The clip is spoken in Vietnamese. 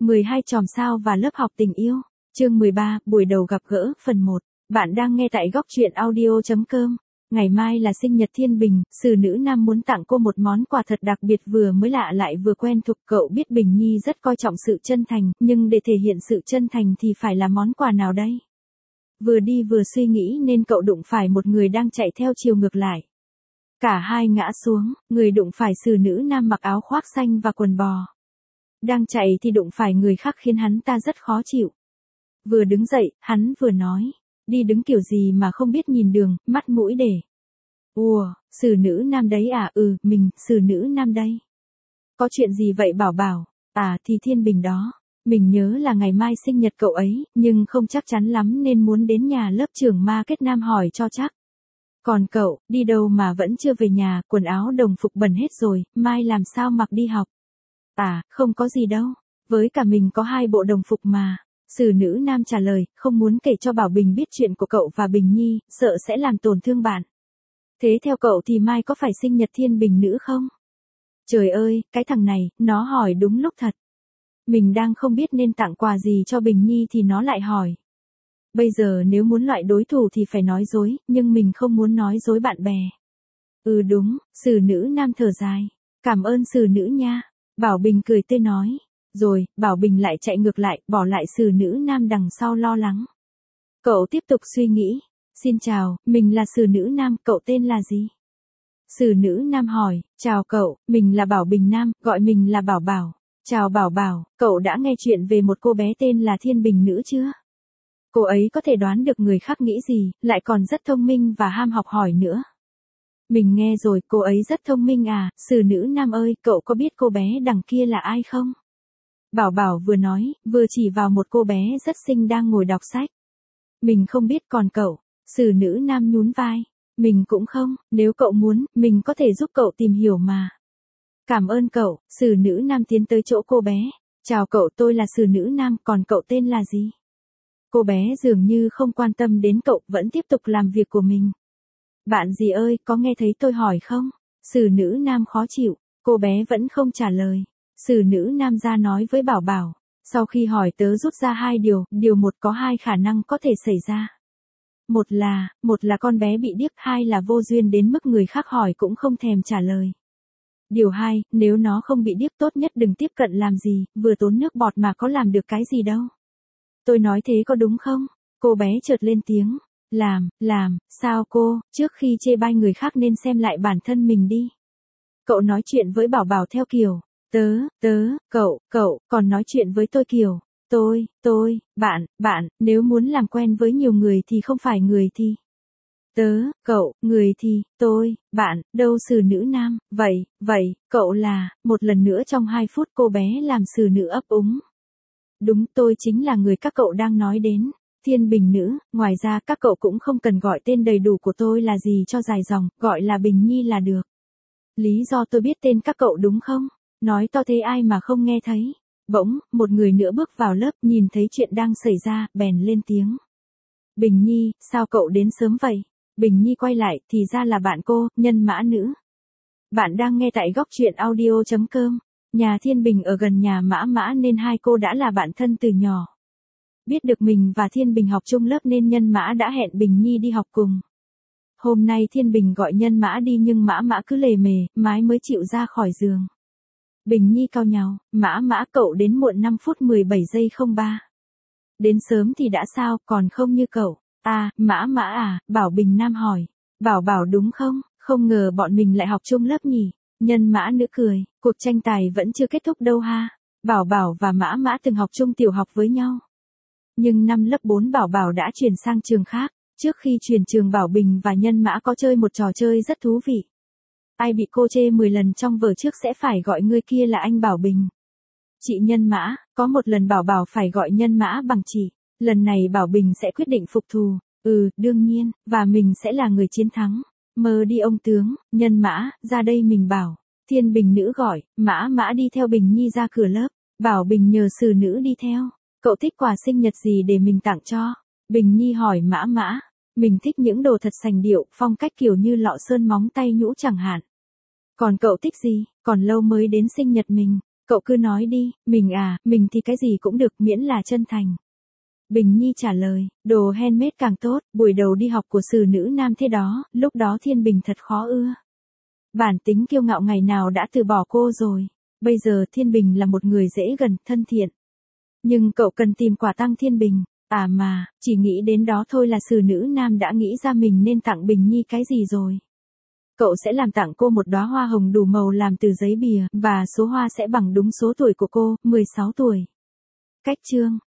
12 chòm sao và lớp học tình yêu. Chương 13, buổi đầu gặp gỡ, phần 1. Bạn đang nghe tại góc truyện audio.com. Ngày mai là sinh nhật Thiên Bình, xử nữ nam muốn tặng cô một món quà thật đặc biệt vừa mới lạ lại vừa quen thuộc. Cậu biết Bình Nhi rất coi trọng sự chân thành, nhưng để thể hiện sự chân thành thì phải là món quà nào đây? Vừa đi vừa suy nghĩ nên cậu đụng phải một người đang chạy theo chiều ngược lại. Cả hai ngã xuống, người đụng phải xử nữ nam mặc áo khoác xanh và quần bò. Đang chạy thì đụng phải người khác khiến hắn ta rất khó chịu. Vừa đứng dậy, hắn vừa nói, đi đứng kiểu gì mà không biết nhìn đường, mắt mũi để. Ủa, xử nữ nam đấy à? Mình, xử nữ nam đây. Có chuyện gì vậy Bảo Bảo? À thì Thiên Bình đó. Mình nhớ là ngày mai sinh nhật cậu ấy, nhưng không chắc chắn lắm nên muốn đến nhà lớp trưởng market nam hỏi cho chắc. Còn cậu, đi đâu mà vẫn chưa về nhà, quần áo đồng phục bẩn hết rồi, mai làm sao mặc đi học? À, không có gì đâu. Với cả mình có 2 bộ đồng phục mà. Xử nữ nam trả lời, không muốn kể cho Bảo Bình biết chuyện của cậu và Bình Nhi, sợ sẽ làm tổn thương bạn. Thế theo cậu thì mai có phải sinh nhật Thiên Bình nữ không? Trời ơi, cái thằng này, nó hỏi đúng lúc thật. Mình đang không biết nên tặng quà gì cho Bình Nhi thì nó lại hỏi. Bây giờ nếu muốn loại đối thủ thì phải nói dối, nhưng mình không muốn nói dối bạn bè. Đúng, xử nữ nam thở dài. Cảm ơn xử nữ nha. Bảo Bình cười tươi nói. Rồi, Bảo Bình lại chạy ngược lại, bỏ lại xử nữ nam đằng sau lo lắng. Cậu tiếp tục suy nghĩ. Xin chào, mình là xử nữ nam, cậu tên là gì? Xử nữ nam hỏi, chào cậu, mình là Bảo Bình Nam, gọi mình là Bảo Bảo. Chào Bảo Bảo, cậu đã nghe chuyện về một cô bé tên là Thiên Bình nữ chưa? Cô ấy có thể đoán được người khác nghĩ gì, lại còn rất thông minh và ham học hỏi nữa. Mình nghe rồi, cô ấy rất thông minh à, xử nữ nam ơi, cậu có biết cô bé đằng kia là ai không? Bảo Bảo vừa nói, vừa chỉ vào một cô bé rất xinh đang ngồi đọc sách. Mình không biết, còn cậu? Xử nữ nam nhún vai. Mình cũng không, nếu cậu muốn, mình có thể giúp cậu tìm hiểu mà. Cảm ơn cậu. Xử nữ nam tiến tới chỗ cô bé. Chào cậu, tôi là xử nữ nam, còn cậu tên là gì? Cô bé dường như không quan tâm đến cậu, vẫn tiếp tục làm việc của mình. Bạn gì ơi, có nghe thấy tôi hỏi không? Xử nữ nam khó chịu, cô bé vẫn không trả lời. Xử nữ nam ra nói với Bảo Bảo. Sau khi hỏi tớ rút ra 2 điều một có 2 khả năng có thể xảy ra. Một là con bé bị điếc, 2 là vô duyên đến mức người khác hỏi cũng không thèm trả lời. Điều 2, nếu nó không bị điếc tốt nhất đừng tiếp cận làm gì, vừa tốn nước bọt mà có làm được cái gì đâu. Tôi nói thế có đúng không? Cô bé chợt lên tiếng. Làm, sao cô, trước khi chê bai người khác nên xem lại bản thân mình đi. Cậu nói chuyện với Bảo Bảo theo kiểu, cậu, còn nói chuyện với tôi kiểu, tôi, bạn, nếu muốn làm quen với nhiều người thì không phải người thì. Cậu, người thì, tôi, bạn, đâu xử nữ nam, vậy, cậu là, một lần nữa trong 2 phút cô bé làm xử nữ ấp úng. Đúng, tôi chính là người các cậu đang nói đến, Thiên Bình nữ, ngoài ra các cậu cũng không cần gọi tên đầy đủ của tôi là gì cho dài dòng, gọi là Bình Nhi là được. Lý do tôi biết tên các cậu đúng không? Nói to thế ai mà không nghe thấy. Bỗng, một người nữa bước vào lớp, nhìn thấy chuyện đang xảy ra, bèn lên tiếng. Bình Nhi, sao cậu đến sớm vậy? Bình Nhi quay lại, thì ra là bạn cô, Nhân Mã nữ. Bạn đang nghe tại góc truyện audio.com. Nhà Thiên Bình ở gần nhà Mã Mã nên 2 cô đã là bạn thân từ nhỏ. Biết được mình và Thiên Bình học chung lớp nên Nhân Mã đã hẹn Bình Nhi đi học cùng. Hôm nay Thiên Bình gọi Nhân Mã đi nhưng Mã Mã cứ lề mề, mãi mới chịu ra khỏi giường. Bình Nhi cau nhàu, Mã cậu đến muộn 5 phút 17 giây 03. Đến sớm thì đã sao, còn không như cậu. À, Mã à, Bảo Bình Nam hỏi. Bảo đúng không, không ngờ bọn mình lại học chung lớp nhỉ. Nhân Mã nữ cười, cuộc tranh tài vẫn chưa kết thúc đâu ha. Bảo và Mã từng học chung tiểu học với nhau. Nhưng năm lớp 4 Bảo đã chuyển sang trường khác. Trước khi chuyển trường Bảo Bình và Nhân Mã có chơi một trò chơi rất thú vị. Ai bị cô chê 10 lần trong vở trước sẽ phải gọi người kia là anh Bảo Bình. Chị Nhân Mã, có một lần Bảo phải gọi Nhân Mã bằng chị. Lần này Bảo Bình sẽ quyết định phục thù. Đương nhiên, và mình sẽ là người chiến thắng. Mơ đi ông tướng, Nhân Mã, ra đây mình bảo. Thiên Bình nữ gọi, Mã đi theo Bình Nhi ra cửa lớp. Bảo Bình nhờ xử nữ đi theo. Cậu thích quà sinh nhật gì để mình tặng cho? Bình Nhi hỏi Mã. Mình thích những đồ thật sành điệu, phong cách kiểu như lọ sơn móng tay nhũ chẳng hạn. Còn cậu thích gì? Còn lâu mới đến sinh nhật mình. Cậu cứ nói đi, mình thì cái gì cũng được miễn là chân thành. Bình Nhi trả lời, đồ handmade càng tốt, buổi đầu đi học của xử nữ nam thế đó, lúc đó Thiên Bình thật khó ưa. Bản tính kiêu ngạo ngày nào đã từ bỏ cô rồi. Bây giờ Thiên Bình là một người dễ gần, thân thiện. Nhưng cậu cần tìm quà tặng Thiên Bình. À mà, chỉ nghĩ đến đó thôi là xử nữ nam đã nghĩ ra mình nên tặng Bình Nhi cái gì rồi. Cậu sẽ làm tặng cô một đóa hoa hồng đủ màu làm từ giấy bìa, và số hoa sẽ bằng đúng số tuổi của cô, 16 tuổi. Cách chương